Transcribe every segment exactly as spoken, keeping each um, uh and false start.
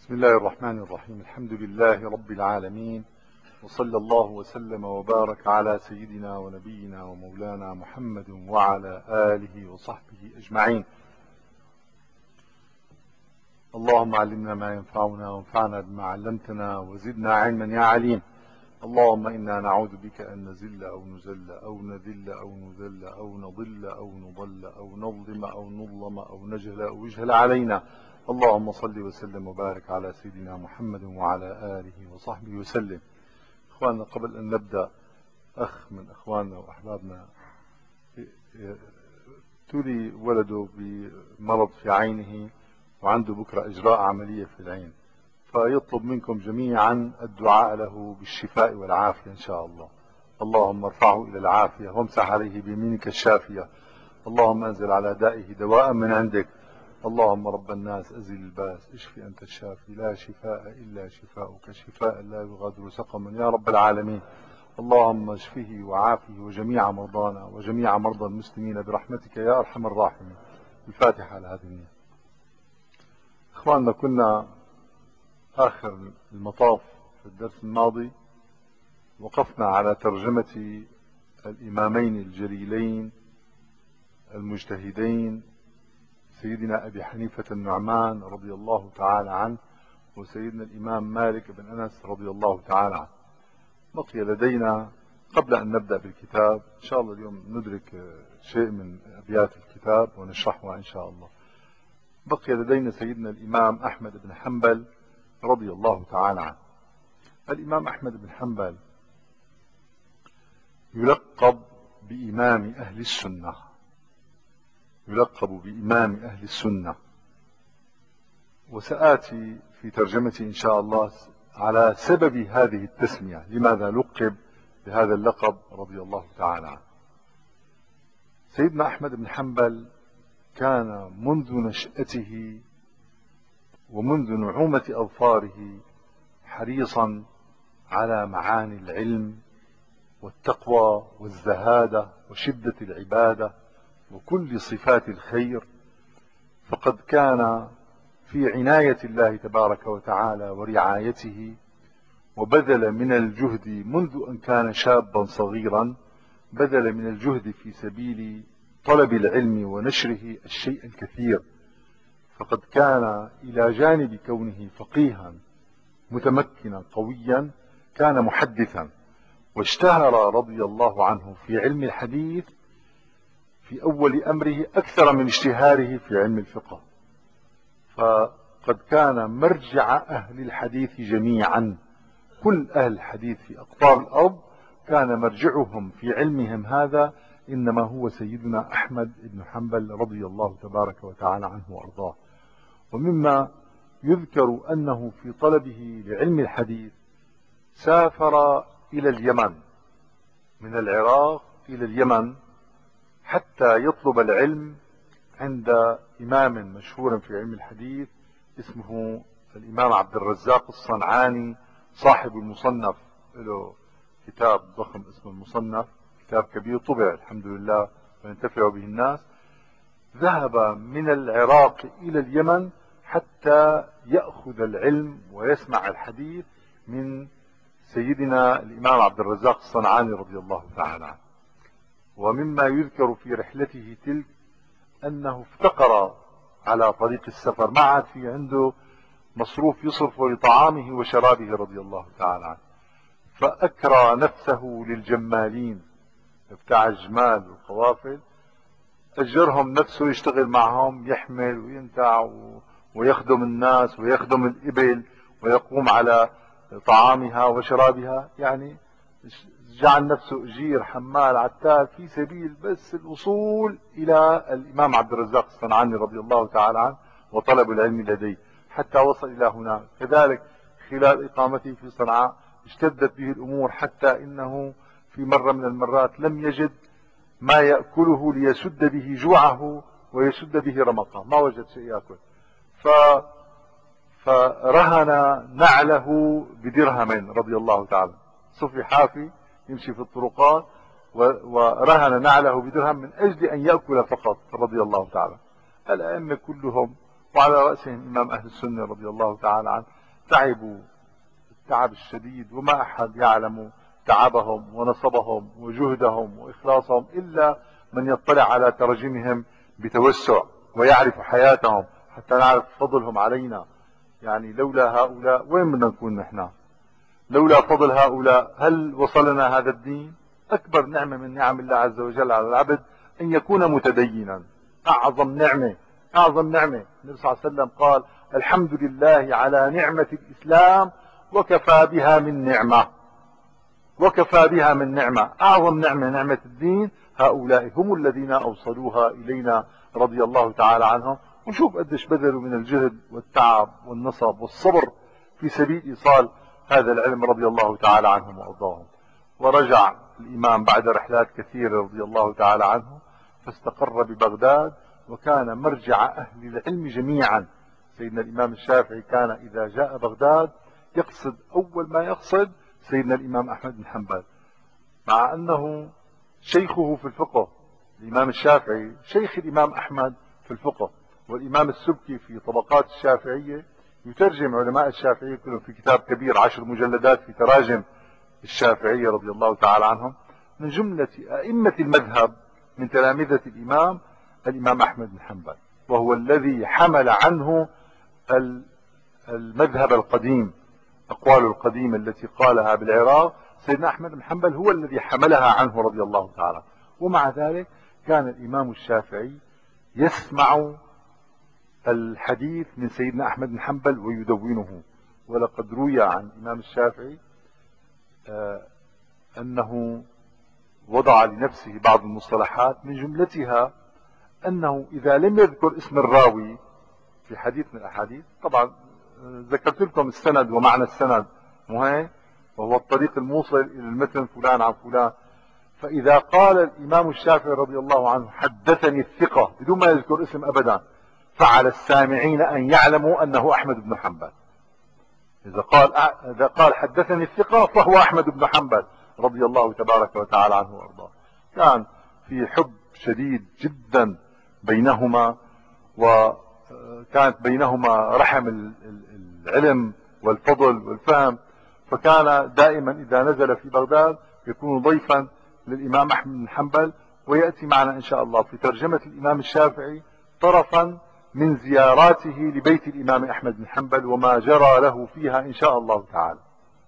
بسم الله الرحمن الرحيم. الحمد لله رب العالمين، وصلى الله وسلم وبارك على سيدنا ونبينا ومولانا محمد وعلى آله وصحبه أجمعين. اللهم علمنا ما ينفعنا وانفعنا بما علمتنا وزدنا علما يا عليم. اللهم إنا نعوذ بك أن نزل أو نزل أو نذل أو نذل أو نضل أو نضل أو نظلم أو نظلم أو نجهل أو يجهل علينا. اللهم صل وسلم وبارك على سيدنا محمد وعلى آله وصحبه وسلم. إخواننا، قبل أن نبدأ، أخ من أخواننا وأحبابنا ابتلي ولده بمرض في عينه وعنده بكرة إجراء عملية في العين، فيطلب منكم جميعا الدعاء له بالشفاء والعافية إن شاء الله. اللهم ارفعه إلى العافية وامسح عليه بيمينك الشافية. اللهم أنزل على دائه دواء من عندك. اللهم رب الناس أزل الباس، اشفي أنت الشافي، لا شفاء إلا شفاؤك، شفاء لا يغادر سقما يا رب العالمين. اللهم اشفه وعافه وجميع مرضانا وجميع مرضى المسلمين برحمتك يا أرحم الراحمين. الفاتحة على هذه النية. إخواننا، كنا آخر المطاف في الدرس الماضي وقفنا على ترجمة الإمامين الجليلين المجتهدين، سيدنا أبي حنيفة النعمان رضي الله تعالى عنه وسيدنا الإمام مالك بن أنس رضي الله تعالى عنه. بقي لدينا قبل أن نبدأ بالكتاب إن شاء الله اليوم ندرك شيء من أبيات الكتاب ونشرحها إن شاء الله. بقي لدينا سيدنا الإمام أحمد بن حنبل رضي الله تعالى عنه. الإمام أحمد بن حنبل يلقب بإمام أهل السنة، يلقب بإمام أهل السنة، وسآتي في ترجمتي إن شاء الله على سبب هذه التسمية، لماذا لقب بهذا اللقب رضي الله تعالى عنه. سيدنا أحمد بن حنبل كان منذ نشأته ومنذ نعومة أظفاره حريصا على معاني العلم والتقوى والزهادة وشدة العبادة وكل صفات الخير، فقد كان في عناية الله تبارك وتعالى ورعايته، وبذل من الجهد منذ أن كان شابا صغيرا، بذل من الجهد في سبيل طلب العلم ونشره الشيء الكثير. فقد كان إلى جانب كونه فقيها متمكنا قويا كان محدثا، واشتهر رضي الله عنه في علم الحديث في أول أمره أكثر من اشتهاره في علم الفقه. فقد كان مرجع أهل الحديث جميعا، كل أهل الحديث في أقطار الأرض كان مرجعهم في علمهم هذا إنما هو سيدنا أحمد بن حنبل رضي الله تبارك وتعالى عنه وأرضاه. ومما يذكر أنه في طلبه لعلم الحديث سافر إلى اليمن، من العراق إلى اليمن حتى يطلب العلم عند إمام مشهور في علم الحديث اسمه الإمام عبد الرزاق الصنعاني صاحب المصنف، له كتاب ضخم اسمه المصنف، كتاب كبير طبع الحمد لله وينتفع به الناس. ذهب من العراق إلى اليمن حتى يأخذ العلم ويسمع الحديث من سيدنا الإمام عبد الرزاق الصنعاني رضي الله تعالى عنه. ومما يذكر في رحلته تلك أنه افتقر على طريق السفر، ما عاد في عنده مصروف يصرف لطعامه وشرابه رضي الله تعالى عنه، فأكرى نفسه للجمالين بتاع الجمال والقوافل، أجرهم نفسه يشتغل معهم، يحمل وينتع ويخدم الناس ويخدم الإبل ويقوم على طعامها وشرابها، يعني جعل نفسه أجير حمال عتال في سبيل بس الوصول إلى الإمام عبد الرزاق الصنعاني رضي الله تعالى عنه وطلب العلم لديه حتى وصل إلى هناك. كذلك خلال إقامته في صنعاء اشتدت به الأمور حتى إنه في مرة من المرات لم يجد ما يأكله ليسد به جوعه ويسد به رمقه، ما وجد شيء يأكل، ف فرهن نعله بدرهمين رضي الله تعالى، صفي حافي يمشي في الطرقات ورهن نعله بدرهم من أجل أن يأكل فقط رضي الله تعالى. الأئمة كلهم وعلى رأسهم إمام أهل السنة رضي الله تعالى عنه تعبوا التعب الشديد، وما أحد يعلم تعبهم ونصبهم وجهدهم وإخلاصهم إلا من يطلع على تراجمهم بتوسع ويعرف حياتهم حتى نعرف فضلهم علينا. يعني لولا هؤلاء وين بدنا نكون نحن؟ لولا فضل هؤلاء هل وصلنا هذا الدين؟ أكبر نعمة من نعم الله عز وجل على العبد أن يكون متدينا. أعظم نعمة، أعظم نعمة. النبي صلى الله عليه وسلم قال: الحمد لله على نعمة الإسلام وكفى بها من نعمة، وكفى بها من نعمة. أعظم نعمة نعمة الدين. هؤلاء هم الذين أوصلوها إلينا رضي الله تعالى عنهم. وشوف قديش بذلوا من الجهد والتعب والنصب والصبر في سبيل إيصال هذا العلم رضي الله تعالى عنهم وأرضاهم. ورجع الإمام بعد رحلات كثيرة رضي الله تعالى عنه، فاستقر ببغداد، وكان مرجع أهل العلم جميعا. سيدنا الإمام الشافعي كان إذا جاء بغداد يقصد أول ما يقصد سيدنا الإمام أحمد بن حنبل، مع أنه شيخه في الفقه. الإمام الشافعي شيخ الإمام أحمد في الفقه. والإمام السبكي في طبقات الشافعية يترجم علماء الشافعية كلهم في كتاب كبير عشر مجلدات في تراجم الشافعية رضي الله تعالى عنهم. من جملة أئمة المذهب من تلامذة الإمام الإمام أحمد بن حنبل، وهو الذي حمل عنه المذهب القديم. أقوال القديم التي قالها بالعراق سيدنا أحمد بن حنبل هو الذي حملها عنه رضي الله تعالى. ومع ذلك كان الإمام الشافعي يسمع الحديث من سيدنا أحمد بن حنبل ويدونه. ولقد روي عن الإمام الشافعي آه أنه وضع لنفسه بعض المصطلحات، من جملتها أنه إذا لم يذكر اسم الراوي في حديث من الأحاديث، طبعا ذكرت لكم السند ومعنى السند مهم، وهو الطريق الموصل إلى المتن فلان عن فلان. فإذا قال الإمام الشافعي رضي الله عنه: حدثني الثقة، بدون ما يذكر اسم أبدا، فعلى السامعين أن يعلموا أنه أحمد بن حنبل. إذا قال إذا قال حدثني الثقة فهو أحمد بن حنبل رضي الله تبارك وتعالى عنه وأرضاه. كان في حب شديد جدا بينهما، وكانت بينهما رحم العلم والفضل والفهم. فكان دائما إذا نزل في بغداد يكون ضيفا للإمام أحمد بن حنبل. ويأتي معنا إن شاء الله في ترجمة الإمام الشافعي طرفا من زياراته لبيت الإمام أحمد بن حنبل وما جرى له فيها إن شاء الله تعالى.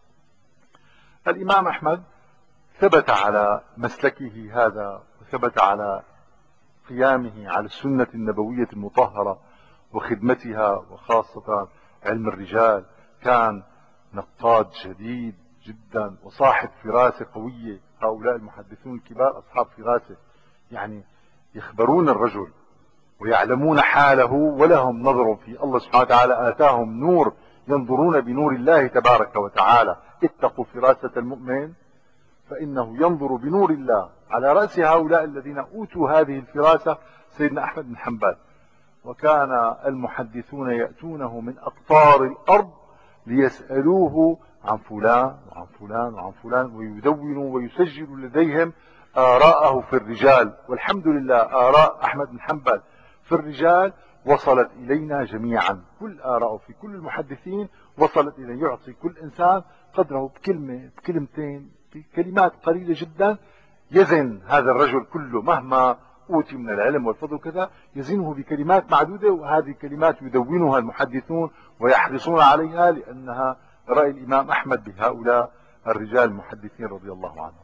الإمام أحمد ثبت على مسلكه هذا، وثبت على قيامه على السنة النبوية المطهرة وخدمتها، وخاصة علم الرجال. كان نقاد شديد جدا وصاحب فراسة قوية. هؤلاء المحدثون الكبار أصحاب فراسة، يعني يخبرون الرجل ويعلمون حاله، ولهم نظر في الله سبحانه وتعالى. آتاهم نور ينظرون بنور الله تبارك وتعالى. اتقوا فراسة المؤمن فإنه ينظر بنور الله. على رأس هؤلاء الذين أوتوا هذه الفراسة سيدنا أحمد بن حنبل. وكان المحدثون يأتونه من أقطار الأرض ليسألوه عن فلان وعن فلان وعن فلان، ويدونوا ويسجلوا لديهم آراءه في الرجال. والحمد لله آراء أحمد بن حنبل في الرجال وصلت إلينا جميعا. كل آراءه في كل المحدثين وصلت إلينا. يعطي كل إنسان قدره بكلمة بكلمتين بكلمات قليلة جدا، يزن هذا الرجل كله مهما أوتي من العلم والفضل كذا، يزنه بكلمات معدودة. وهذه الكلمات يدونها المحدثون ويحرصون عليها، لأنها رأي الإمام أحمد بهؤلاء الرجال المحدثين رضي الله عنهم.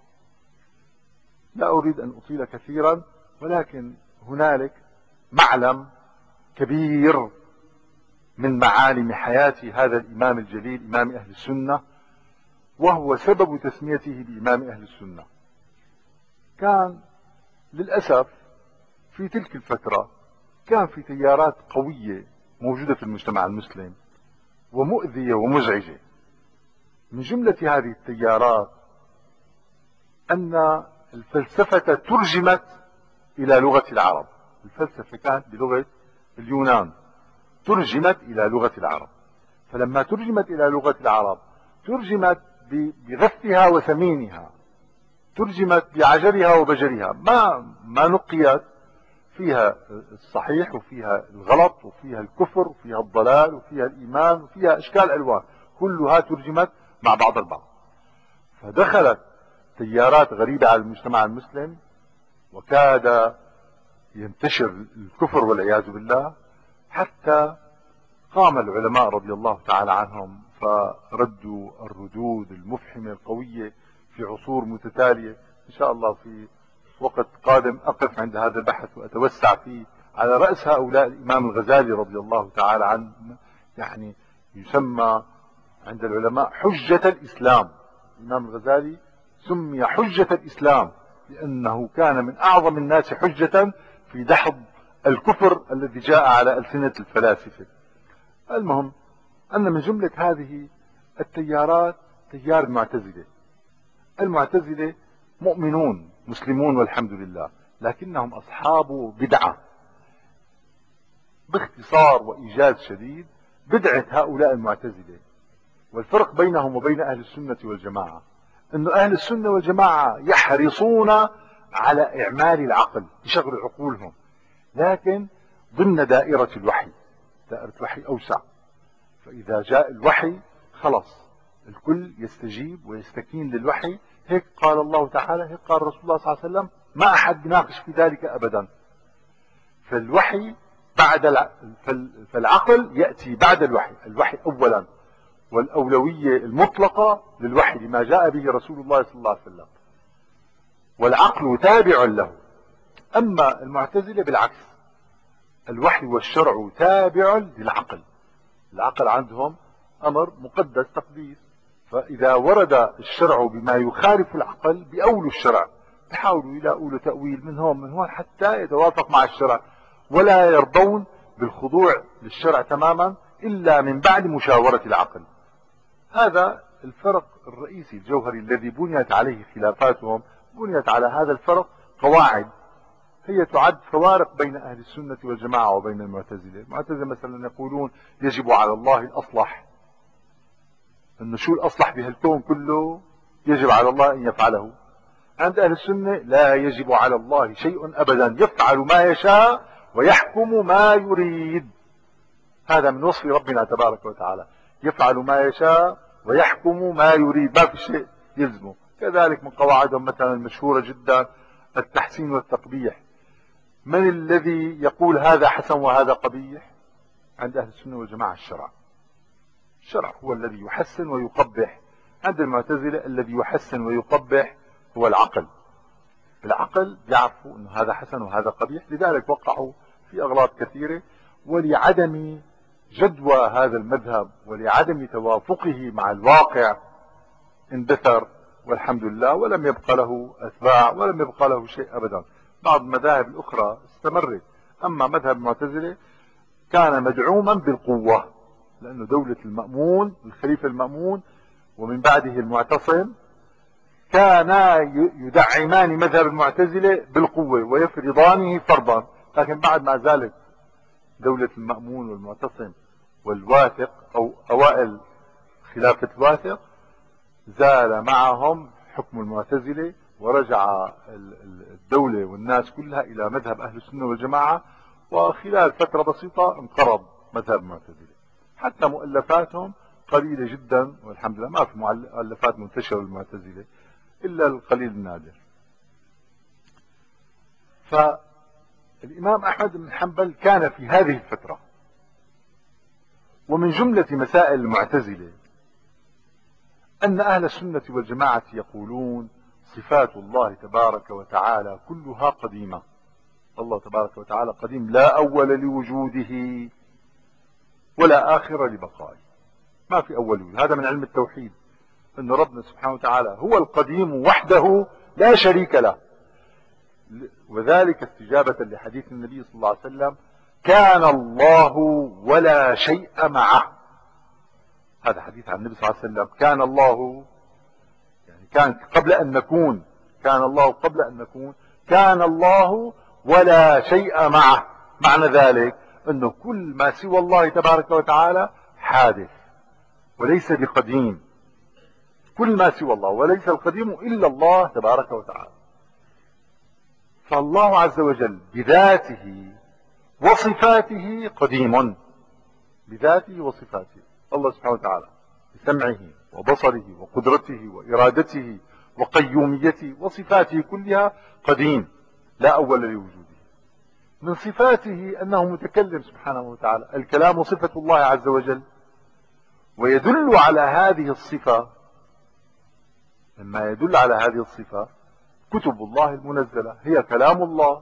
لا أريد أن أطيل كثيرا، ولكن هنالك معلم كبير من معالم حياة هذا الإمام الجليل إمام أهل السنة، وهو سبب تسميته بإمام أهل السنة. كان للأسف في تلك الفترة كان في تيارات قوية موجودة في المجتمع المسلم ومؤذية ومزعجة. من جملة هذه التيارات أن الفلسفة ترجمت إلى لغة العرب. الفلسفة كانت بلغة اليونان، ترجمت إلى لغة العرب. فلما ترجمت إلى لغة العرب ترجمت بغثها وثمينها، ترجمت بعجرها وبجرها، ما ما نقيت فيها الصحيح وفيها الغلط وفيها الكفر وفيها الضلال وفيها الإيمان وفيها أشكال ألوان. كلها ترجمت مع بعض البعض. فدخلت تيارات غريبة على المجتمع المسلم، وكاد ينتشر الكفر والعياذ بالله، حتى قام العلماء رضي الله تعالى عنهم فردوا الردود المفحمة القوية في عصور متتالية. إن شاء الله في وقت قادم أقف عند هذا البحث وأتوسع فيه. على رأس هؤلاء الإمام الغزالي رضي الله تعالى عنه، يعني يسمى عند العلماء حجة الإسلام. الإمام الغزالي سمي حجة الإسلام لأنه كان من أعظم الناس حجة في دحض الكفر الذي جاء على ألسنة الفلاسفة. المهم أن من جملة هذه التيارات تيار المعتزلة. المعتزلة مؤمنون مسلمون والحمد لله، لكنهم أصحاب بدعة. باختصار وإيجاز شديد، بدعة هؤلاء المعتزلة والفرق بينهم وبين أهل السنة والجماعة أن أهل السنة والجماعة يحرصون على إعمال العقل، يشغل عقولهم، لكن ضمن دائرة الوحي، دائرة الوحي أوسع. فإذا جاء الوحي خلص الكل يستجيب ويستكين للوحي. هيك قال الله تعالى، هيك قال رسول الله صلى الله عليه وسلم، ما أحد يناقش في ذلك أبدا. فالوحي بعد الع... فالعقل يأتي بعد الوحي، الوحي أولا، والأولوية المطلقة للوحي لما جاء به رسول الله صلى الله عليه وسلم، والعقل تابع له. أما المعتزلة بالعكس، الوحي والشرع تابع للعقل. العقل عندهم أمر مقدس تقديس، فإذا ورد الشرع بما يخالف العقل بأولوا الشرع، يحاولوا يلاقوا له تأويل من هون من هون حتى يتوافق مع الشرع، ولا يرضون بالخضوع للشرع تماما إلا من بعد مشاورة العقل. هذا الفرق الرئيسي الجوهري الذي بنيت عليه خلافاتهم. بنيت على هذا الفرق قواعد هي تعد فوارق بين أهل السنة والجماعة وبين المعتزلة. المعتزلة مثلا يقولون يجب على الله الأصلح، أنه شو الأصلح بهالكون كله يجب على الله أن يفعله. عند أهل السنة لا يجب على الله شيء أبدا، يفعل ما يشاء ويحكم ما يريد. هذا من وصف ربنا تبارك وتعالى، يفعل ما يشاء ويحكم ما يريد، ما في شيء يلزمه. كذلك من قواعدهم مثلا المشهورة جدا التحسين والتقبيح. من الذي يقول هذا حسن وهذا قبيح؟ عند أهل السنة والجماعة الشرع. الشرع هو الذي يحسن ويقبح. عند المعتزلة الذي يحسن ويقبح هو العقل. العقل يعرفوا أن هذا حسن وهذا قبيح، لذلك وقعوا في أغلاط كثيرة. ولعدم جدوى هذا المذهب ولعدم توافقه مع الواقع اندثر والحمد لله، ولم يبقى له أتباع ولم يبقى له شيء أبدا. بعض المذاهب الأخرى استمرت، أما مذهب المعتزلة كان مدعوما بالقوة، لأنه دولة المأمون الخليفة المأمون ومن بعده المعتصم كانا يدعمان مذهب المعتزلة بالقوة ويفرضانه فرضا. لكن بعد ما زالت دولة المأمون والمعتصم والواثق أو أوائل خلافة الواثق، زال معهم حكم المعتزلة ورجع الدولة والناس كلها إلى مذهب أهل السنة والجماعة. وخلال فترة بسيطة انقرض مذهب المعتزلة، حتى مؤلفاتهم قليلة جدا والحمد لله. ما في مؤلفات منتشرة للمعتزلة إلا القليل النادر. فالإمام أحمد بن حنبل كان في هذه الفترة. ومن جملة مسائل المعتزلة أن أهل السنة والجماعة يقولون صفات الله تبارك وتعالى كلها قديمة. الله تبارك وتعالى قديم، لا أول لوجوده ولا آخر لبقائه، ما في أول وجود. هذا من علم التوحيد، أن ربنا سبحانه وتعالى هو القديم وحده لا شريك له. وذلك استجابة لحديث النبي صلى الله عليه وسلم: كان الله ولا شيء معه. هذا حديث عن النبي صلى الله عليه وسلم. كان الله يعني كان قبل أن نكون، كان الله قبل أن نكون، كان الله ولا شيء معه. معنى ذلك أنه كل ما سوى الله تبارك وتعالى حادث وليس بقديم. كل ما سوى الله، وليس القديم إلا الله تبارك وتعالى. فالله عز وجل بذاته وصفاته قديم، بذاته وصفاته. الله سبحانه وتعالى سمعه وبصره وقدرته وإرادته وقيوميته وصفاته كلها قديم لا أول لوجوده. من صفاته أنه متكلم سبحانه وتعالى، الكلام صفة الله عز وجل، ويدل على هذه الصفة، مما يدل على هذه الصفة كتب الله المنزلة هي كلام الله،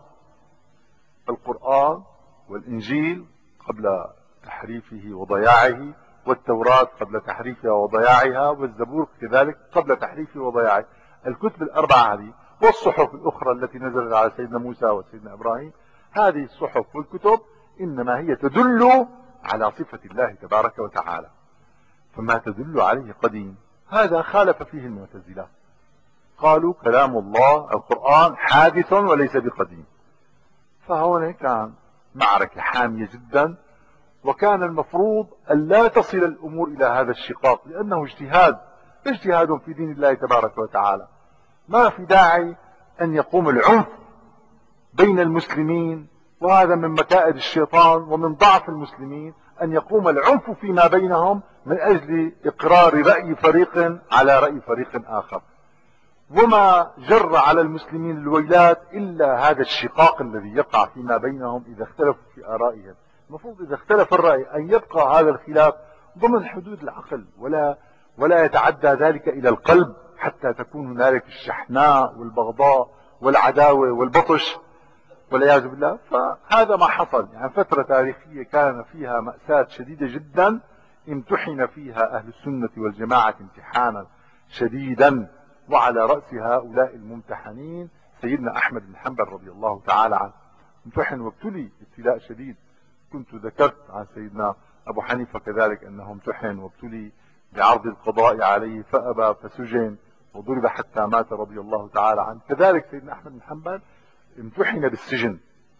القرآن والإنجيل قبل تحريفه وضياعه، والتوراة قبل تحريفها وضياعها، والزبور كذلك قبل تحريفه وضياعه. الكتب الأربعة هذه والصحف الأخرى التي نزلت على سيدنا موسى وسيدنا إبراهيم، هذه الصحف والكتب إنما هي تدل على صفة الله تبارك وتعالى، فما تدل عليه قديم. هذا خالف فيه المعتزلة، قالوا كلام الله القرآن حادث وليس بقديم. فهنا كان معركة حامية جدا، وكان المفروض أن لا تصل الأمور إلى هذا الشقاق، لأنه اجتهاد اجتهاد في دين الله تبارك وتعالى. ما في داعي أن يقوم العنف بين المسلمين، وهذا من مكائد الشيطان ومن ضعف المسلمين أن يقوم العنف فيما بينهم من أجل إقرار رأي فريق على رأي فريق آخر. وما جر على المسلمين الويلات إلا هذا الشقاق الذي يقع فيما بينهم إذا اختلفوا في آرائهم. المفروض إذا اختلف الرأي أن يبقى هذا الخلاف ضمن حدود العقل، ولا ولا يتعدى ذلك إلى القلب حتى تكون هنالك الشحناء والبغضاء والعداوة والبطش والعياذ بالله. فهذا ما حصل، يعني فترة تاريخية كان فيها مأساة شديدة جدا، امتحن فيها أهل السنة والجماعة امتحانا شديدا، وعلى رأس هؤلاء الممتحنين سيدنا أحمد بن حنبل رضي الله تعالى عنه، امتحن وابتلي ابتلاء شديد. كنت ذكرت عن سيدنا أبو حنيفة كذلك أنه امتحن وابتلي بعرض القضاء عليه فأبى فسجن وضرب حتى مات رضي الله تعالى عنه. كذلك سيدنا أحمد بن حنبل امتحن بالسجن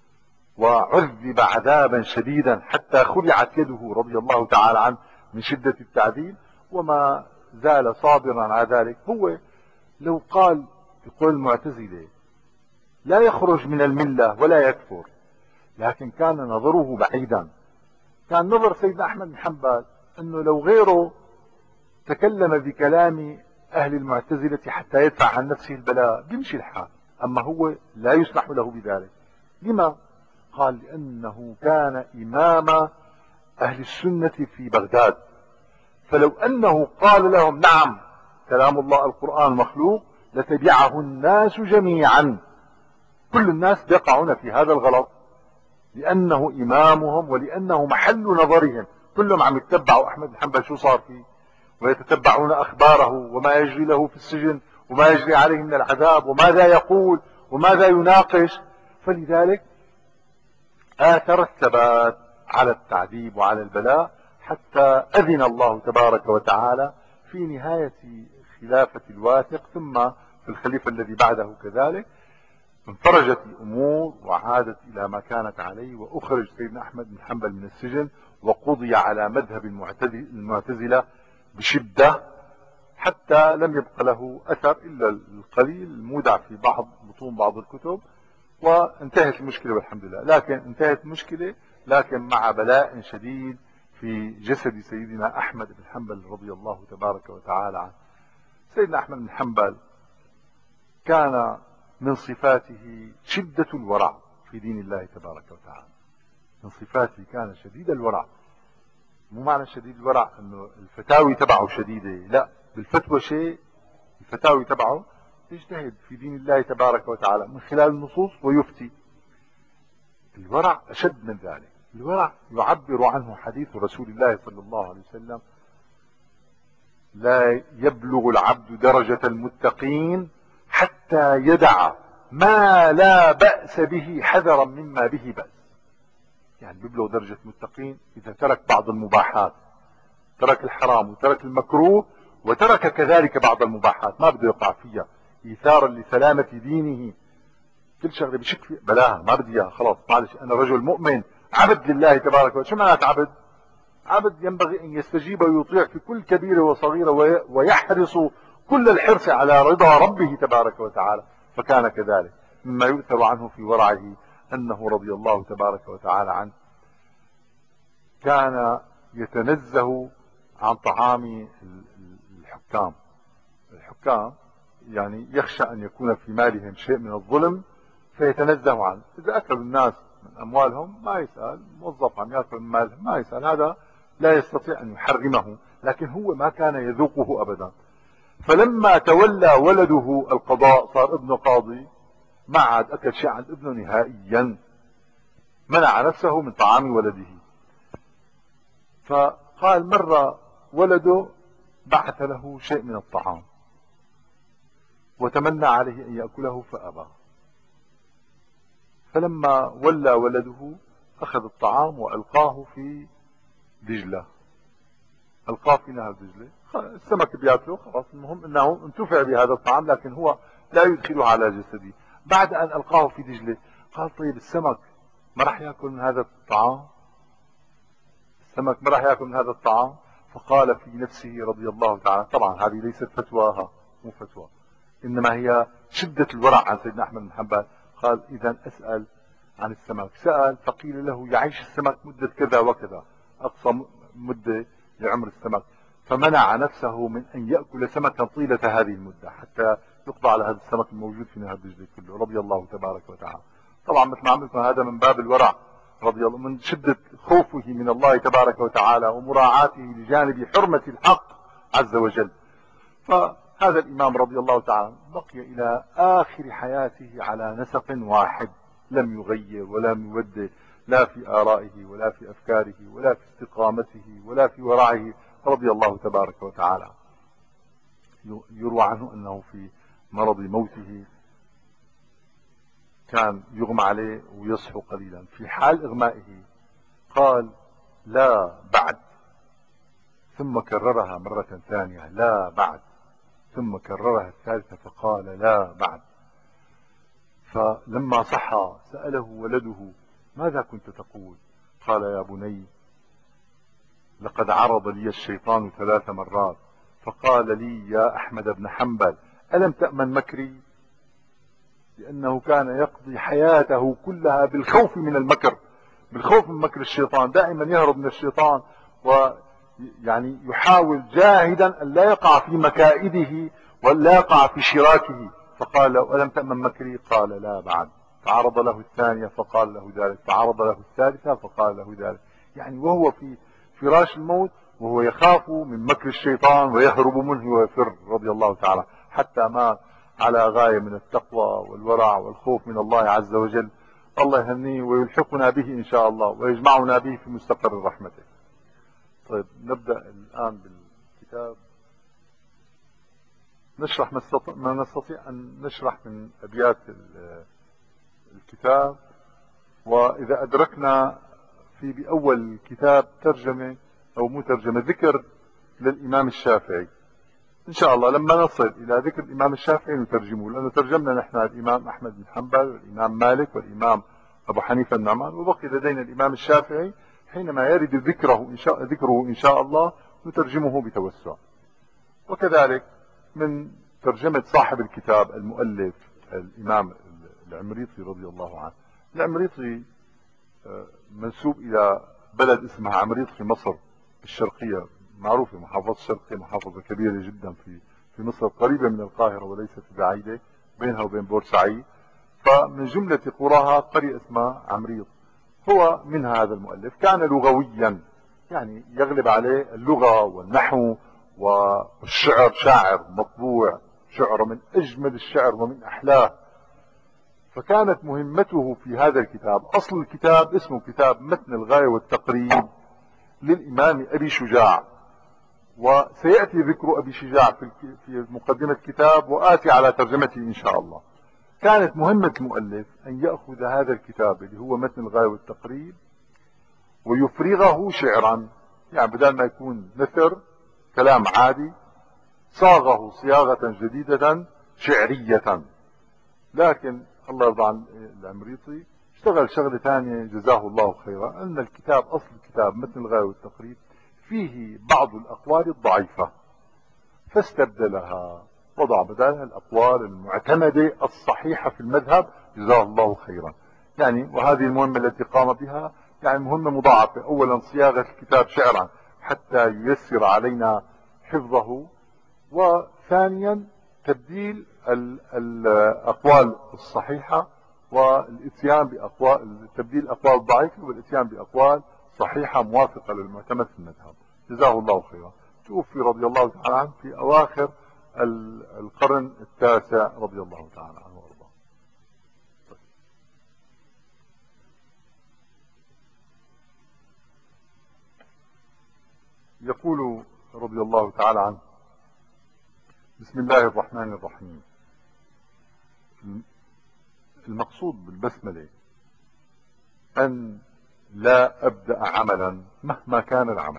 وعذب عذابا شديدا حتى خلعت يده رضي الله تعالى عنه من شدة التعذيب، وما زال صابرا على ذلك. هو لو قال يقول المعتزلة لا يخرج من الملة ولا يكفر، لكن كان نظره بعيدا. كان نظر سيدنا أحمد بن حنبل أنه لو غيره تكلم بكلام أهل المعتزلة حتى يدفع عن نفسه البلاء بيمشي الحال، أما هو لا يسمح له بذلك. لما؟ قال لأنه كان إمام أهل السنة في بغداد، فلو أنه قال لهم نعم كلام الله القرآن مخلوق لتبعه الناس جميعا، كل الناس يقعون في هذا الغلط، لأنه إمامهم ولأنه محل نظرهم. كلهم عم يتبعوا أحمد بن حنبل شو صار فيه، ويتتبعون أخباره وما يجري له في السجن وما يجري عليه من العذاب وماذا يقول وماذا يناقش. فلذلك آثر الثبات على التعذيب وعلى البلاء، حتى أذن الله تبارك وتعالى في نهاية خلافة الواثق ثم في الخليفة الذي بعده كذلك انفرجت الأمور وعادت إلى ما كانت عليه، وأخرج سيدنا أحمد بن حنبل من السجن وقضي على مذهب المعتزلة بشدة، حتى لم يبق له أثر إلا القليل المودع في بعض بطون بعض الكتب، وانتهت المشكلة والحمد لله. لكن انتهت المشكلة لكن مع بلاء شديد في جسد سيدنا أحمد بن حنبل رضي الله تبارك وتعالى عنه. سيدنا أحمد بن حنبل كان من صفاته شدة الورع في دين الله تبارك وتعالى. من صفاته كان شديد الورع، مو معنى شديد الورع انه الفتاوي تبعه شديدة، لا، بالفتوى شيء، الفتاوي تبعه يجتهد في دين الله تبارك وتعالى من خلال النصوص ويفتي. الورع أشد من ذلك. الورع يعبر عنه حديث رسول الله صلى الله عليه وسلم: لا يبلغ العبد درجة المتقين حتى يدع ما لا بأس به حذرا مما به بأس. يعني بيبلغ درجة المتقين إذا ترك بعض المباحات، ترك الحرام وترك المكروه وترك كذلك بعض المباحات ما بده يقع فيها إيثارا لسلامة دينه. كل شغله بشك فيه بلاها ما بدي اياها، خلاص معلش انا رجل مؤمن عبد لله تبارك وتعالى. شو معنات عبد؟ عبد ينبغي ان يستجيب ويطيع في كل كبيره وصغيره ويحرص كل الحرص على رضا ربه تبارك وتعالى. فكان كذلك. مما يؤثر عنه في ورعه انه رضي الله تبارك وتعالى عنه كان يتنزه عن طعام الحكام. الحكام يعني يخشى أن يكون في مالهم شيء من الظلم فيتنزه عنه. إذا أكلوا الناس من أموالهم ما يسأل، موظف عم يأكل من مالهم ما يسأل، هذا لا يستطيع أن يحرمه، لكن هو ما كان يذوقه أبدا. فلما تولى ولده القضاء صار ابنه قاضي، ما عاد أكل شيء عند ابنه نهائيا، منع نفسه من طعام ولده. فقال مرة ولده بعث له شيء من الطعام وتمنى عليه أن يأكله فأبى. فلما ولى ولده أخذ الطعام وألقاه في دجلة، ألقاه في نهر دجلة. السمك بياكله خلاص، المهم أنه انتفع بهذا الطعام، لكن هو لا يدخله على جسده. بعد أن ألقاه في دجلة قال طيب السمك ما راح يأكل من هذا الطعام؟ السمك ما راح يأكل من هذا الطعام؟ فقال في نفسه رضي الله تعالى، طبعا هذه ليست فتواها، مو فتوى، إنما هي شدة الورع عن سيدنا أحمد بن حنبل. قال إذا أسأل عن السمك. سأل فقيل له يعيش السمك مدة كذا وكذا، أقصى مدة لعمر السمك، فمنع نفسه من أن يأكل سمكا طيلة هذه المدة حتى يقضى على هذا السمك الموجود في نهر دجلة كله، رضي الله تبارك وتعالى. طبعا مثل ما عملت هذا من باب الورع، رضي الله، من شدة خوفه من الله تبارك وتعالى ومراعاته لجانب حرمة الحق عز وجل. فهذا الإمام رضي الله تعالى بقي إلى آخر حياته على نسق واحد، لم يغير ولم يبدل، لا في آرائه ولا في أفكاره ولا في استقامته ولا في ورعه، رضي الله تبارك وتعالى. يروى عنه أنه في مرض موته كان يغمى عليه ويصحو قليلا. في حال إغمائه قال لا بعد، ثم كررها مرة ثانية لا بعد، ثم كررها الثالثة فقال لا بعد. فلما صحى سأله ولده ماذا كنت تقول؟ قال يا بني لقد عرض لي الشيطان ثلاث مرات فقال لي يا أحمد بن حنبل ألم تأمن مكري؟ لأنه كان يقضي حياته كلها بالخوف من المكر، بالخوف من مكر الشيطان، دائما يهرب من الشيطان ويعني يحاول جاهدا أن لا يقع في مكائده ولا يقع في شراكه. فقال له ألم تأمن مكري؟ قال لا بعد. فعرض له الثانية فقال له ذلك، فعرض له الثالثة فقال له ذلك. يعني وهو في فراش الموت وهو يخاف من مكر الشيطان ويهرب منه ويفر، رضي الله تعالى، حتى مات على غاية من التقوى والورع والخوف من الله عز وجل. الله يهنيه ويلحقنا به إن شاء الله ويجمعنا به في مستقر رحمته. طيب نبدأ الآن بالكتاب، نشرح ما نستطيع أن نشرح من أبيات الكتاب، وإذا أدركنا في بأول الكتاب ترجمة أو مترجمة ذكر للإمام الشافعي، إن شاء الله لما نصل إلى ذكر الإمام الشافعي نترجمه، لأنه ترجمنا نحن الإمام أحمد بن حنبل والإمام مالك والإمام أبو حنيفة النعمان، وبقي لدينا الإمام الشافعي. حينما يرد ذكره إن شاء, ذكره إن شاء الله نترجمه بتوسع. وكذلك من ترجمة صاحب الكتاب المؤلف الإمام العمريطي رضي الله عنه. العمريطي منسوب إلى بلد اسمها عمريط في مصر الشرقية، معروفة محافظة الشرقية، محافظة كبيرة جدا في في مصر، قريبة من القاهرة وليست بعيدة، بينها وبين بورسعيد. فمن جملة قراها قرية اسمها عمريط. هو من هذا المؤلف كان لغويا، يعني يغلب عليه اللغة والنحو والشعر، شاعر مطبوع، شعر من أجمل الشعر ومن أحلاه. فكانت مهمته في هذا الكتاب، أصل الكتاب اسمه كتاب متن الغاية والتقريب للإمام أبي شجاع، وسيأتي ذكر أبي شجاع في مقدمة الكتاب وآتي على ترجمته إن شاء الله. كانت مهمة المؤلف أن يأخذ هذا الكتاب اللي هو متن الغاية والتقريب ويفرغه شعرا، يعني بدل ما يكون نثر كلام عادي صاغه صياغة جديدة شعرية. لكن الله يرضى عن العمريطي اشتغل شغلة ثانية جزاه الله خيرا، أن الكتاب أصل الكتاب متن الغاية والتقريب فيه بعض الأقوال الضعيفة فاستبدلها وضع بدلها الأقوال المعتمدة الصحيحة في المذهب، جزاه الله خيرا. يعني وهذه المهمة التي قام بها يعني مهمة مضاعفة. أولا صياغة الكتاب شعرا حتى ييسر علينا حفظه، وثانيا تبديل الأقوال الصحيحة والاتيان بأقوال، تبديل الأقوال الضعيفة والاتيان بأقوال صحيحة موافقة للمعتمد في المذهب. جزاه الله خيرا. توفي رضي الله تعالى عنه في أواخر القرن التاسع رضي الله تعالى عنه وارضاه. يقول رضي الله تعالى عنه: بسم الله الرحمن الرحيم. المقصود بالبسملة أن لا أبدأ عملا مهما كان العمل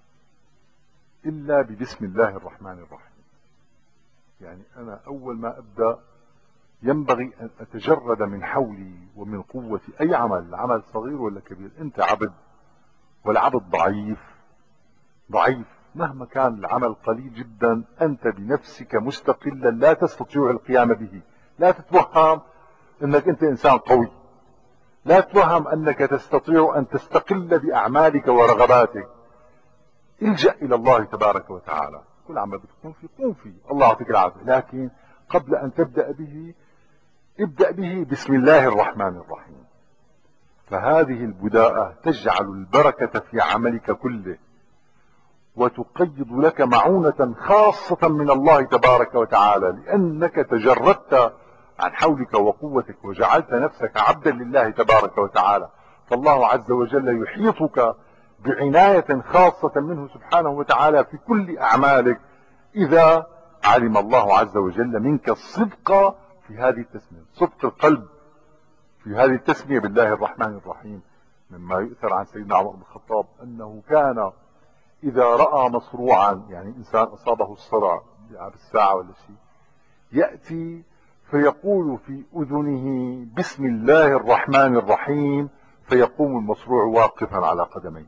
إلا ببسم الله الرحمن الرحيم. يعني أنا أول ما أبدأ ينبغي أن أتجرد من حولي ومن قوتي. أي عمل، عمل صغير ولا كبير، أنت عبد والعبد ضعيف ضعيف مهما كان العمل قليل جدا، أنت بنفسك مستقلا لا تستطيع القيام به. لا تتوهم أنك أنت إنسان قوي، لا تتوهم أنك تستطيع أن تستقل بأعمالك ورغباتك. الجأ إلى الله تبارك وتعالى. كل عمل بتكون فيه قوم فيه، الله يعطيك العافية، لكن قبل أن تبدأ به ابدأ به بسم الله الرحمن الرحيم. فهذه البداءة تجعل البركة في عملك كله، وتقيض لك معونة خاصة من الله تبارك وتعالى، لأنك تجردت عن حولك وقوتك وجعلت نفسك عبدا لله تبارك وتعالى. فالله عز وجل يحيطك بعناية خاصة منه سبحانه وتعالى في كل أعمالك، إذا علم الله عز وجل منك الصدق في هذه التسمية، صدق القلب في هذه التسمية بالله الرحمن الرحيم. مما يؤثر عن سيدنا عمر بن الخطاب أنه كان إذا رأى مصروعا، يعني إنسان أصابه الصرع بالساعة ولا شيء، يأتي فيقول في أذنه بسم الله الرحمن الرحيم، فيقوم المصروع واقفا على قدميه.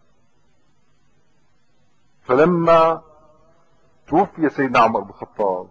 فلما توفي سيدنا عمر بن الخطاب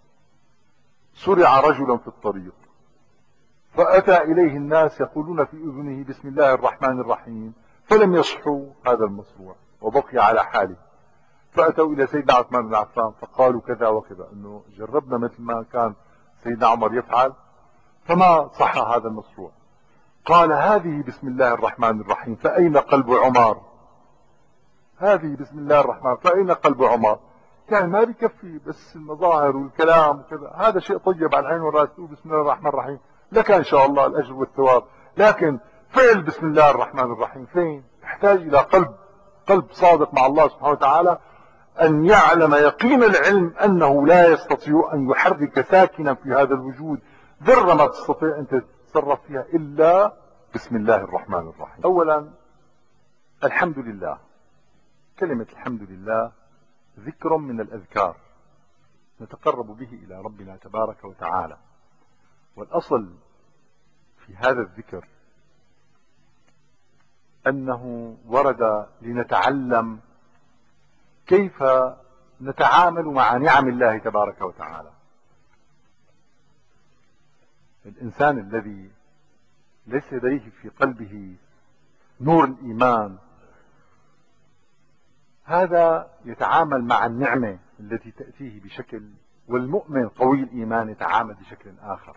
سرع رجلا في الطريق، فأتى إليه الناس يقولون في أذنه بسم الله الرحمن الرحيم، فلم يصحوا هذا المصروع وبقي على حاله. فأتوا إلى سيدنا عثمان بن عفان فقالوا كذا وكذا، أنه جربنا مثل ما كان سيدنا عمر يفعل فما صح هذا المصروع. قال: هذه بسم الله الرحمن الرحيم فأين قلب عمر؟ هذه بسم الله الرحمن فأين قلب عمر؟ يعني ما بكفي بس المظاهر والكلام وكذا، هذا شيء طيب على العين والراس، بسم الله الرحمن الرحيم لك إن شاء الله الأجر والثواب، لكن فعل بسم الله الرحمن الرحيم فين؟ تحتاج إلى قلب، قلب صادق مع الله سبحانه وتعالى، أن يعلم يقين العلم أنه لا يستطيع أن يحرك ساكنا في هذا الوجود ذرة ما تستطيع أن تتصرف فيها إلا بسم الله الرحمن الرحيم. أولا الحمد لله، كلمة الحمد لله ذكر من الأذكار نتقرب به إلى ربنا تبارك وتعالى. والأصل في هذا الذكر أنه ورد لنتعلم كيف نتعامل مع نعم الله تبارك وتعالى. الإنسان الذي ليس لديه في قلبه نور الإيمان، هذا يتعامل مع النعمة التي تأتيه بشكل، والمؤمن قوي الإيمان يتعامل بشكل آخر.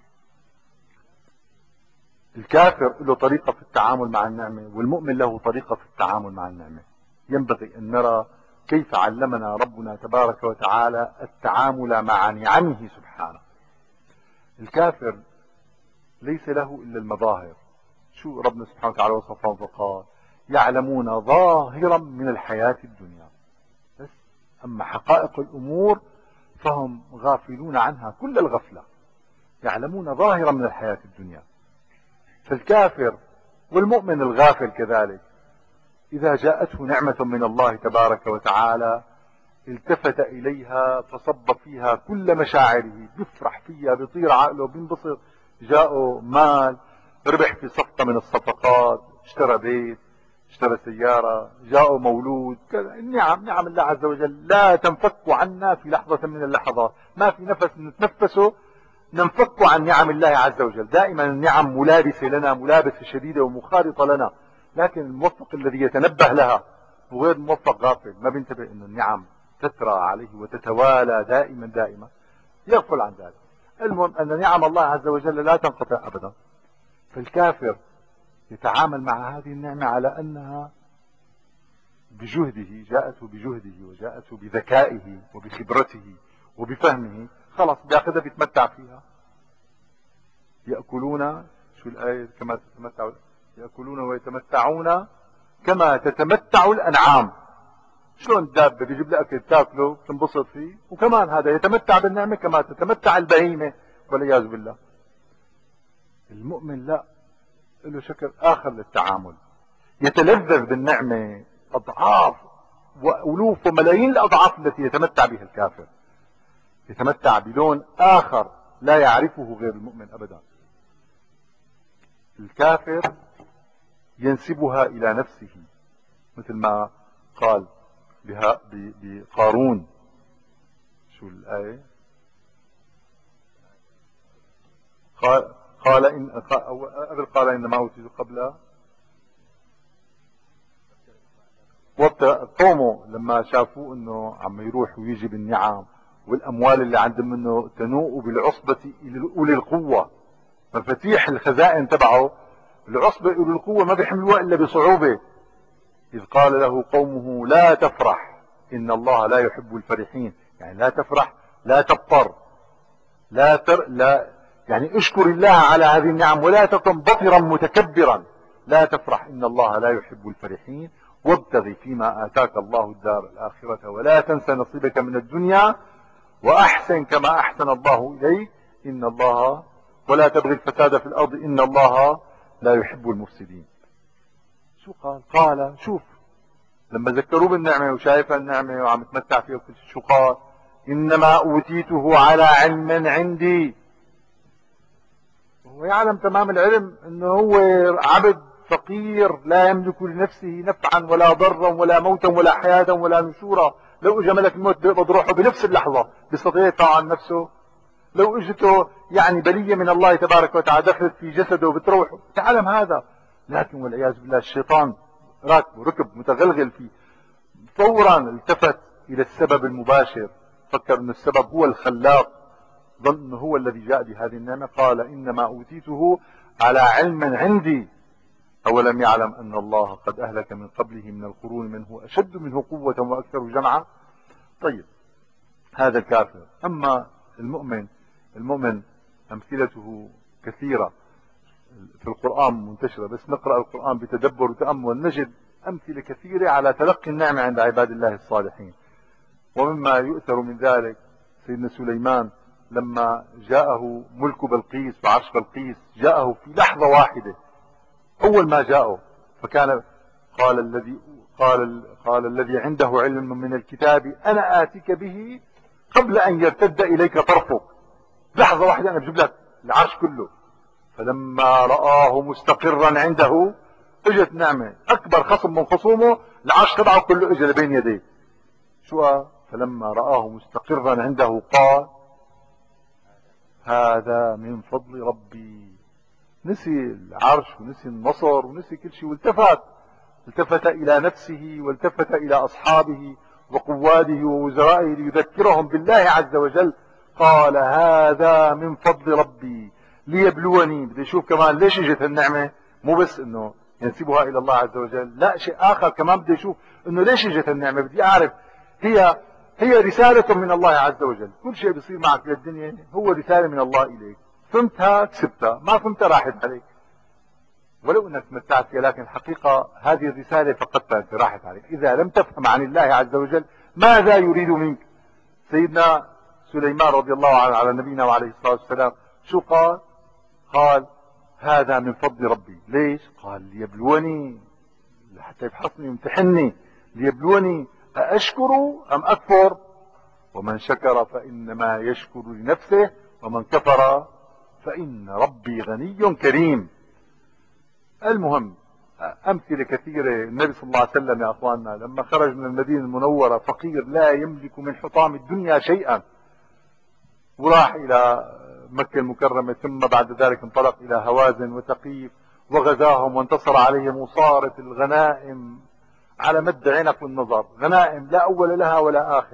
الكافر له طريقة في التعامل مع النعمة، والمؤمن له طريقة في التعامل مع النعمة. ينبغي أن نرى كيف علمنا ربنا تبارك وتعالى التعامل مع نعمه سبحانه. الكافر ليس له إلا المظاهر. شو ربنا سبحانه وتعالى وصفهم فقال: يعلمون ظاهرا من الحياة الدنيا، بس أما حقائق الأمور فهم غافلون عنها كل الغفلة. يعلمون ظاهرا من الحياة الدنيا. فالكافر والمؤمن الغافل كذلك إذا جاءته نعمة من الله تبارك وتعالى التفت إليها فصب فيها كل مشاعره، بيفرح فيها، بيطير عقله، بينبسط. جاءه مال، ربح في صفقة من الصفقات، اشترى بيت، اشترى سيارة، جاءه مولود كذا. النعم، نعم الله عز وجل لا تنفك عنا في لحظة من اللحظات. ما في نفس نتنفسه ننفك عن نعم الله عز وجل. دائما النعم ملابسة لنا، ملابسة شديدة ومخالطة لنا، لكن الموفق الذي يتنبه لها، وغير الموفق غافل ما بينتبه انه النعم تترى عليه وتتوالى دائما دائما يغفل عن ذلك. المهم أن نعم الله عز وجل لا تنقطع أبدا. فالكافر يتعامل مع هذه النعمة على أنها بجهده، جاءته بجهده وجاءته بذكائه وبخبرته وبفهمه، خلاص بياخذها بيتمتع فيها. يأكلون، شو الآية، كما تتمتع، يأكلون ويتمتعون كما تتمتع الأنعام. شلون الدابة بيجيب لك أكل تاكله تنبسط فيه، وكمان هذا يتمتع بالنعمة كما تتمتع البهيمة والعياذ بالله. المؤمن لا، له شكل آخر للتعامل، يتلذذ بالنعمة أضعاف وألوف وملايين الأضعاف التي يتمتع بها الكافر. يتمتع بلون آخر لا يعرفه غير المؤمن أبدا. الكافر ينسبها إلى نفسه، مثل ما قال بها بقارون. شو الآية؟ قال قال إن قبل قال إنما أوتيت قبل. قومه لما شافوه انه عم يروح ويجي بالنعم والاموال اللي عند منه تنوء بالعصبة اولي القوة، مفاتيح الخزائن تبعه العصبة اولي القوة ما بيحملوها الا بصعوبة. اذ قال له قومه لا تفرح ان الله لا يحب الفرحين، يعني لا تفرح، لا تبطر، لا تر لا يعني اشكر الله على هذه النعم ولا تكن بطرا متكبرا. لا تفرح ان الله لا يحب الفرحين، وابتغ فيما آتاك الله الدار الآخرة ولا تنس نصيبك من الدنيا وأحسن كما أحسن الله إليك إن الله ولا تبغي الفساد في الأرض إن الله لا يحب المفسدين. شو قال؟ قال شوف لما ذكروه بالنعمة وشايف النعمة وعم يتمتع فيها وكل شيء، شو قال؟ إنما أوتيته على علم عندي. وهو يعلم تمام العلم أنه هو عبد فقير لا يملك لنفسه نفعا ولا ضرا ولا موتا ولا حياة ولا نشورا. لو اجى ملك الموت بيقبض روحه بنفس اللحظة، بيستطيع يدفع عن نفسه؟ لو اجته يعني بلية من الله تبارك وتعالى دخلت في جسده وبتروح، تعلم هذا. لكن والعياذ بالله الشيطان راكبه ركب متغلغل فيه، فورا التفت الى السبب المباشر، فكر ان السبب هو الخلاق، ظن انه هو الذي جاء بهذه النعمة. قال انما اوتيته على علم عندي أولم يعلم أن الله قد أهلك من قبله من القرون من هو أشد منه قوة وأكثر جمعا. طيب هذا الكافر. أما المؤمن، المؤمن أمثلته كثيرة في القرآن منتشرة، بس نقرأ القرآن بتدبر وتأمل نجد أمثلة كثيرة على تلقي النعمة عند عباد الله الصالحين. ومما يؤثر من ذلك سيدنا سليمان لما جاءه ملك بلقيس وعرش بلقيس، جاءه في لحظة واحدة أول ما جاءه، فكان قال الذي قال قال الذي عنده علم من الكتاب أنا آتيك به قبل أن يرتد إليك طرفك. لحظة واحدة أنا بجيب لك العرش كله. فلما رآه مستقرا عنده، اجت نعمة أكبر خصم من خصومه، العرش تبعه كله اجى بين يديه. شو؟ فلما رآه مستقرا عنده قال هذا من فضل ربي. نسي العرش ونسي النصر ونسي كل شيء، والتفت التفت إلى نفسه والتفت إلى أصحابه وقواده ووزرائه ليذكرهم بالله عز وجل. قال هذا من فضل ربي ليبلوني. بده يشوف كمان ليش اجت النعمة، مو بس انه ينسبها الى الله عز وجل، لا شيء اخر كمان بده يشوف انه ليش اجت النعمة. بدي اعرف هي هي رسالة من الله عز وجل. كل شيء بيصير معك في الدنيا هو رسالة من الله اليك، فهمتها كسبتها، ما فهمتها راحت عليك ولو انك تمتعت فيها، لكن الحقيقة هذه الرسالة فقدتها انت، راحت عليك اذا لم تفهم عن الله عز وجل ماذا يريد منك. سيدنا سليمان رضي الله عنه على نبينا وعليه الصلاة والسلام شو قال؟ قال هذا من فضل ربي. ليش؟ قال ليبلوني، حتى يفحصني ويمتحني، ليبلوني أأشكر أم أكفر. ومن شكر فإنما يشكر لنفسه ومن كفر فإن ربي غني كريم. المهم أمثلة كثيرة. النبي صلى الله عليه وسلم يا أخواننا لما خرج من المدينة المنورة فقير لا يملك من حطام الدنيا شيئا، وراح إلى مكة المكرمة، ثم بعد ذلك انطلق إلى هوازن وثقيف وغزاهم وانتصر عليهم، وصارت الغنائم على مد عنق النظر، غنائم لا أول لها ولا آخر.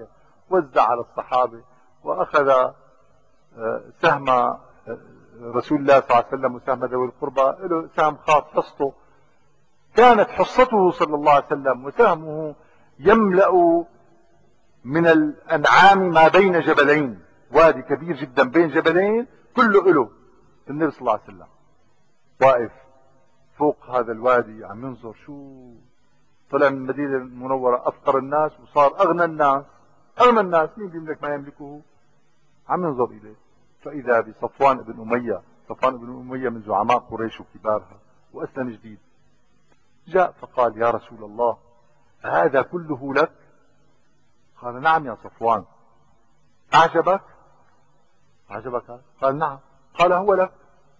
وزع على الصحابة، وأخذ سهم رسول الله صلى الله عليه وسلم وسهم ذوي القربى له سهم خاص حصته. كانت حصته صلى الله عليه وسلم وسهمه يملأ من الأنعام ما بين جبلين، وادي كبير جدا بين جبلين كله له. النبي صلى الله عليه وسلم واقف فوق هذا الوادي عم ينظر، شو طلع من المدينة المنورة أفقر الناس وصار أغنى الناس. أغنى الناس مين بيملك ما يملكه؟ عم ينظر إليه، فإذا بصفوان بن أمية. صفوان بن أمية من زعماء قريش وكبارها وأسلم جديد. جاء فقال يا رسول الله هذا كله لك؟ قال نعم يا صفوان. أعجبك؟ أعجبك؟ قال نعم. قال هو لك.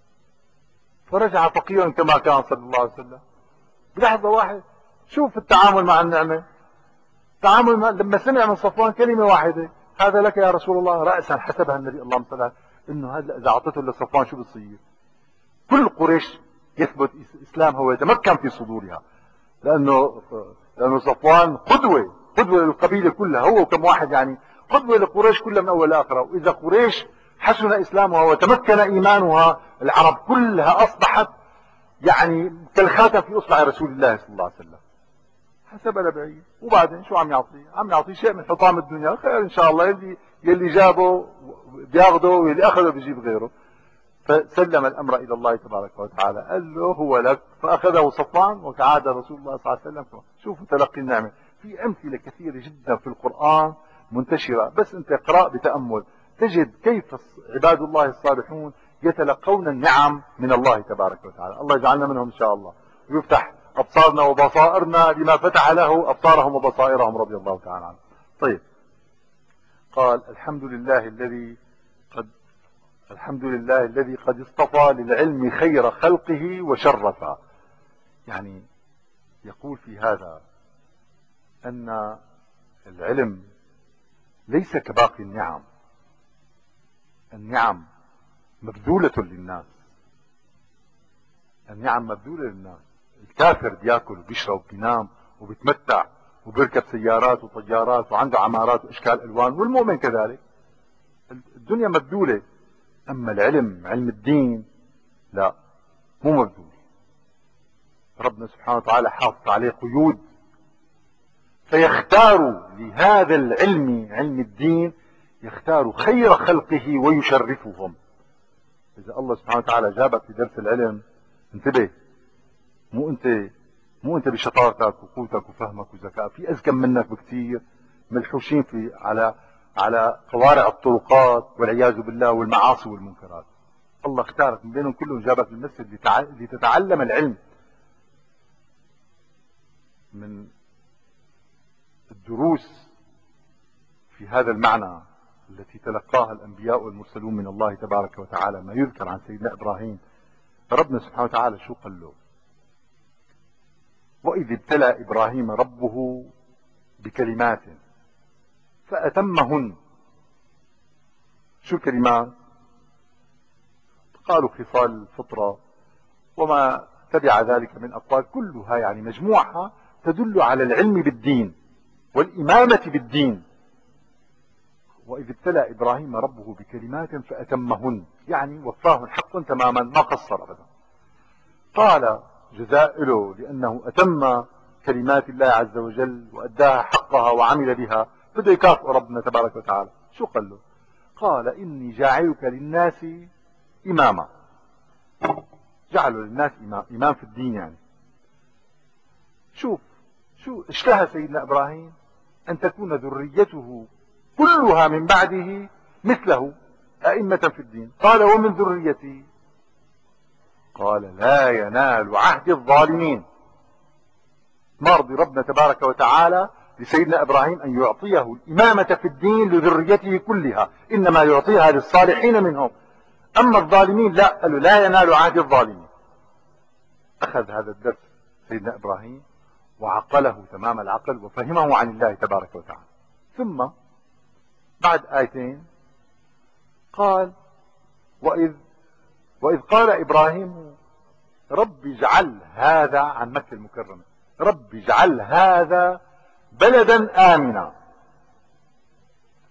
فرجع فقيرا كما كان صلى الله عليه وسلم. بلحظة واحدة شوف التعامل مع النعمة. تعامل مع لما سمع من صفوان كلمة واحدة هذا لك يا رسول الله، رأسا حسبها النبي اللهم صل عليه انه هذا اذا اعطته لصفوان شو بتصير؟ كل قريش يثبت اسلامها ويتمكن في صدورها، لانه لانه صفوان قدوة قدوة للقبيلة كلها، هو وكم واحد يعني قدوة لقريش كلها من اول لاخره. واذا قريش حسن اسلامها وتمكن ايمانها العرب كلها اصبحت يعني كالخاتم في اصبع رسول الله صلى الله عليه وسلم. حسب لبعيد. وبعدين شو عم يعطيه؟ عم يعطيه شيء من حطام الدنيا، خير ان شاء الله، يلي يلي جابه بياخده واللي اخذه بيجيب غيره. فسلم الامر الى الله تبارك وتعالى، قال له هو لك، فاخذه صفوان وكعاد رسول الله صلى الله عليه وسلم. شوفوا تلقي النعمه. في امثله كثيره جدا في القران منتشره، بس انت اقرا بتامل تجد كيف عباد الله الصالحون يتلقون النعم من الله تبارك وتعالى. الله يجعلنا منهم ان شاء الله، ويفتح ابصارنا وبصائرنا بما فتح له ابصارهم وبصائرهم رضي الله تعالى عنه. طيب، قال الحمد لله الذي قد الحمد لله الذي قد اصطفى للعلم خير خلقه وشرفه. يعني يقول في هذا ان العلم ليس كباقي النعم. النعم مبذولة للناس، النعم مبذولة للناس. الكافر بياكل وبيشرب وبينام وبيتمتع وبيركب سيارات وطيارات وعنده عمارات واشكال الوان، والمؤمن كذلك. الدنيا مبذولة. اما العلم، علم الدين، لا، مو مبذول. ربنا سبحانه وتعالى حاطط عليه قيود، فيختار لهذا العلم، علم الدين، يختار خير خلقه ويشرفهم. اذا الله سبحانه وتعالى جابك في درس العلم انتبه، مو انت مو انت بشطارتك وقوتك وفهمك وذكائك، في اذكى منك بكثير ملحوشين في على على قوارع الطرقات والعياذ بالله والمعاصي والمنكرات. الله اختارك من بينهم كلهم، جابك للمسجد لتتعلم العلم. من الدروس في هذا المعنى التي تلقاها الانبياء والمرسلون من الله تبارك وتعالى ما يذكر عن سيدنا ابراهيم. ربنا سبحانه وتعالى شو قال له؟ واذ ابتلى ابراهيم ربه بكلمات فاتمهن. شو الكلمات؟ قالوا خصال الفطره وما تبع ذلك من اقوال، كلها يعني مجموعها تدل على العلم بالدين والامامه بالدين. واذ ابتلى ابراهيم ربه بكلمات فاتمهن، يعني وفاه حقا تماما ما قصر ابدا. قال جزاء له لانه اتم كلمات الله عز وجل واداها حقها وعمل بها، بده يكافئ ربنا تبارك وتعالى. شو قال له؟ قال اني جاعلك للناس اماما. جعله للناس امام، امام في الدين يعني. شوف شو اشتهى سيدنا ابراهيم ان تكون ذريته كلها من بعده مثله ائمة في الدين. قال ومن ذريتي؟ قال لا ينال عهد الظالمين. ما رضي ربنا تبارك وتعالى لسيدنا ابراهيم ان يعطيه الامامة في الدين لذريته كلها، انما يعطيها للصالحين منهم. اما الظالمين لا، قالوا لا ينال عهد الظالمين. اخذ هذا الدرس سيدنا ابراهيم وعقله تمام العقل وفهمه عن الله تبارك وتعالى. ثم بعد آيتين قال وإذ وإذ قال إبراهيم رب اجعل هذا، عن مكة المكرمة، رب اجعل هذا بلدا آمنا.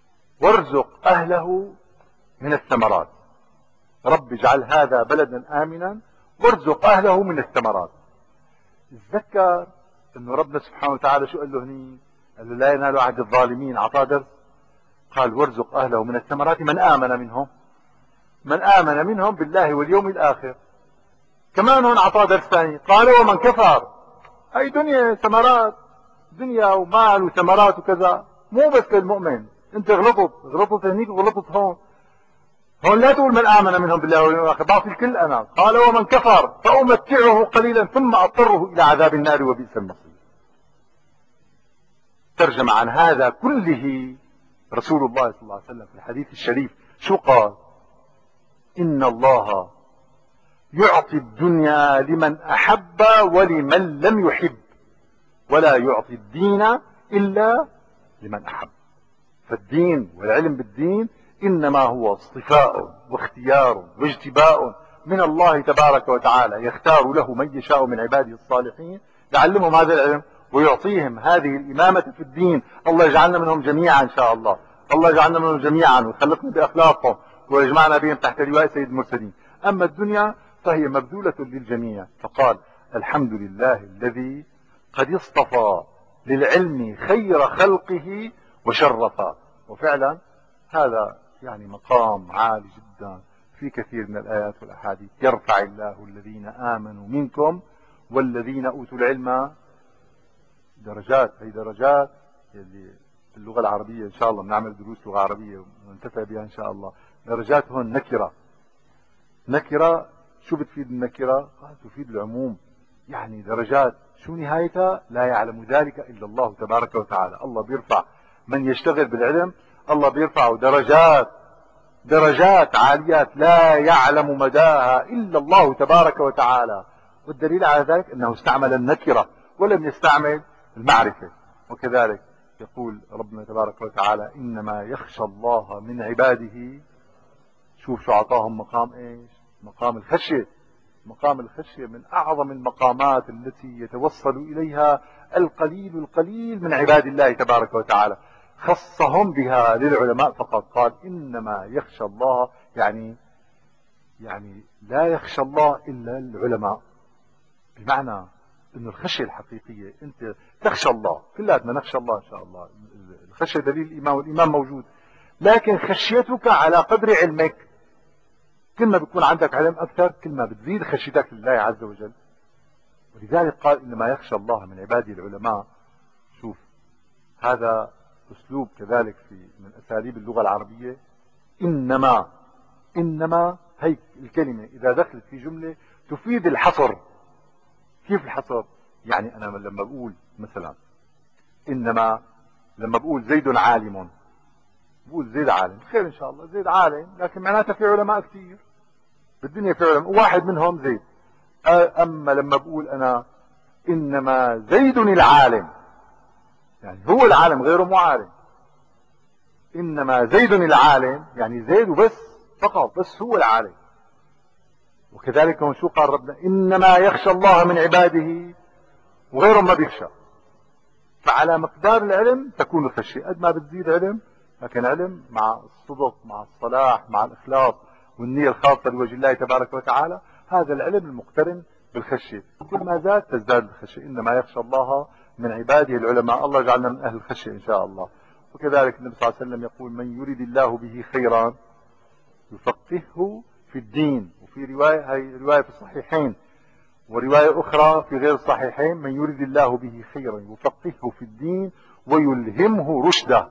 وارزق أهله من الثمرات. رب اجعل هذا بلدا آمنا وارزق أهله من الثمرات. تذكر انه ربنا سبحانه وتعالى شو قال له هني؟ قال له لا ينال عهد الظالمين. اعطاه درس، قال وارزق اهله من الثمرات من امن منهم، من امن منهم بالله واليوم الاخر. كمان هون اعطاه درس ثاني، قال ومن كفر. هي دنيا ثمرات، دنيا ومال وثمرات وكذا، مو بس للمؤمن. انت غلطت غلطت هنيك وغلطت هون. هون لا تقول من آمن منهم بالله واليوم الآخر، بعطي الكل أنا. قال ومن كفر فأمتعه قليلا ثم أضطره إلى عذاب النار وبئس المصير. ترجم عن هذا كله رسول الله صلى الله عليه وسلم في الحديث الشريف شو قال؟ إن الله يعطي الدنيا لمن أحب ولمن لم يحب، ولا يعطي الدين إلا لمن أحب. فالدين والعلم بالدين إنما هو اصطفاء واختيار واجتباء من الله تبارك وتعالى، يختار له من يشاء من عباده الصالحين يعلمهم هذا العلم ويعطيهم هذه الإمامة في الدين. الله يجعلنا منهم جميعا إن شاء الله، الله يجعلنا منهم جميعا ويخلقنا بأخلاقهم ويجمعنا بهم تحت لواء سيد المرسلين. أما الدنيا فهي مبذولة للجميع. فقال الحمد لله الذي قد اصطفى للعلم خير خلقه وشرفه. وفعلا هذا يعني مقام عالي جدا في كثير من الآيات والأحاديث. يرفع الله الذين آمنوا منكم والذين أوتوا العلم درجات. هي درجات اللي في اللغة العربية إن شاء الله بنعمل دروس لغة عربية وننتفع بها إن شاء الله. درجات هون نكرة. نكرة شو بتفيد النكرة؟ قال تفيد العموم. يعني درجات شو نهايتها؟ لا يعلم ذلك إلا الله تبارك وتعالى. الله بيرفع من يشتغل بالعلم، الله بيرفعه درجات درجات عاليات لا يعلم مداها إلا الله تبارك وتعالى. والدليل على ذلك أنه استعمل النكرة ولم يستعمل المعرفة. وكذلك يقول ربنا تبارك وتعالى إنما يخشى الله من عباده. شوف شو أعطاهم مقام إيش؟ مقام الخشية. مقام الخشية من أعظم المقامات التي يتوصل إليها القليل القليل من عباد الله تبارك وتعالى. خصهم بها للعلماء فقط. قال إنما يخشى الله، يعني يعني لا يخشى الله إلا العلماء. بمعنى أن الخشية الحقيقية أنت تخشى الله، كلاتنا نخشى الله إن شاء الله. الخشية دليل الإيمان والإيمان موجود، لكن خشيتك على قدر علمك. كل ما بيكون عندك علم أكثر كل ما بتزيد خشيتك لله عز وجل. ولذلك قال إنما يخشى الله من عباده العلماء. شوف هذا أسلوب كذلك في من أساليب اللغة العربية. إنما إنما هي الكلمة إذا دخلت في جملة تفيد الحصر. كيف الحصر؟ يعني أنا لما بقول مثلا إنما، لما بقول زيد عالم، بقول زيد عالم خير إن شاء الله، زيد عالم، لكن معناتها في علماء كثير بالدنيا، في علماء واحد منهم زيد. أما لما بقول أنا إنما زيد العالم، يعني هو العالم غيره مو عالم. إنما زيد العالم يعني زيد وبس فقط، بس هو العالم. وكذلك هون شو قال ربنا؟ إنما يخشى الله من عباده وغيرهم ما بيخشى. فعلى مقدار العلم تكون الخشية. قد ما بتزيد علم، لكن علم مع الصدق مع الصلاح مع الإخلاص والنية الخالصة لوجه الله تبارك وتعالى، هذا العلم المقترن بالخشية. كل ما زاد تزداد الخشية. إنما يخشى الله من عباده العلماء. الله يجعلنا من أهل الخشية إن شاء الله. وكذلك النبي صلى الله عليه وسلم يقول من يريد الله به خيرا يفقهه في الدين. وفي رواية، هي رواية في الصحيحين ورواية أخرى في غير الصحيحين، من يريد الله به خيرا يفقهه في الدين ويلهمه رشده.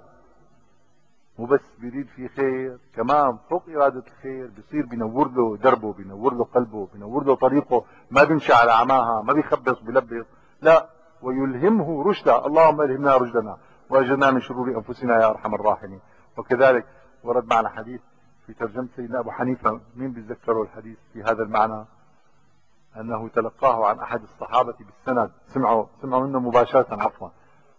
وبس بيريد فيه خير، كمان فوق إرادة الخير بيصير بينور له دربه، بينور له قلبه، بينور له طريقه، ما بيمشي على عماها، ما بيخبص بيلبس، لا، ويلهمه رشدا. اللهم الهمنا رشدنا واجرنا من شرور أنفسنا يا أرحم الراحمين. وكذلك ورد معنا حديث في ترجمة سيدنا أبو حنيفة، مين بيتذكروا الحديث في هذا المعنى؟ أنه تلقاه عن أحد الصحابة بالسند، سمعوا سمعوا منه مباشرة، عفوا.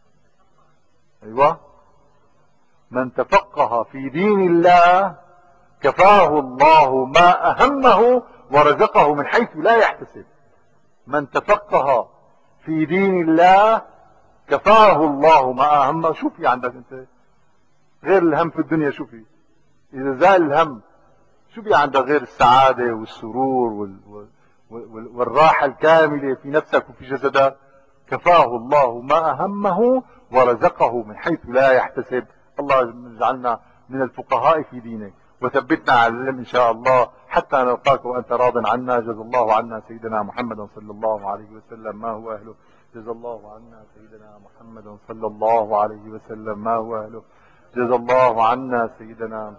أيوة، من تفقه في دين الله كفاه الله ما أهمه ورزقه من حيث لا يحتسب. من تفقه في دين الله كفاه الله ما أهمه. شوف في عندك أنت غير الهم في الدنيا شو في؟ إذا زال الهم شو في عندك غير السعادة والسرور وال... وال... والراحة الكاملة في نفسك وفي جسدك؟ كفاه الله ما أهمه ورزقه من حيث لا يحتسب. الله يجعلنا من الفقهاء في دينه وثبتنا على العلم إن شاء الله حتى نلقاك وأنت راض عنا. جزا الله عنا سيدنا محمدا صلى الله عليه وسلم ما هو أهله. جزا الله عنا سيدنا محمدا صلى الله عليه وسلم ما هو أهله. جزا الله عنا سيدنا.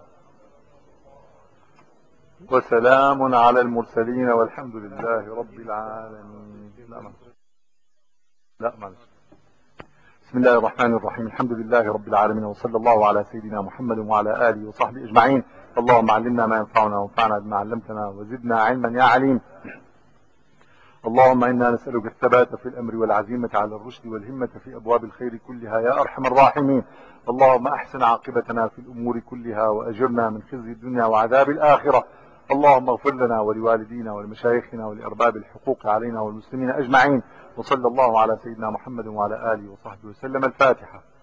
وسلام على المرسلين والحمد لله رب العالمين. لا معلش. لا معلش. بسم الله الرحمن الرحيم. الحمد لله رب العالمين وصلى الله على سيدنا محمد وعلى آله وصحبه أجمعين. اللهم علمنا ما ينفعنا وانفعنا بما علمتنا وزدنا علما يا عليم. اللهم إنا نسألك الثبات في الأمر والعزيمة على الرشد والهمة في أبواب الخير كلها يا أرحم الراحمين. اللهم أحسن عاقبتنا في الأمور كلها وأجرنا من خزي الدنيا وعذاب الآخرة. اللهم اغفر لنا ولوالدينا ولمشايخنا ولأرباب الحقوق علينا والمسلمين أجمعين. وصلى الله على سيدنا محمد وعلى آله وصحبه وسلم. الفاتحة.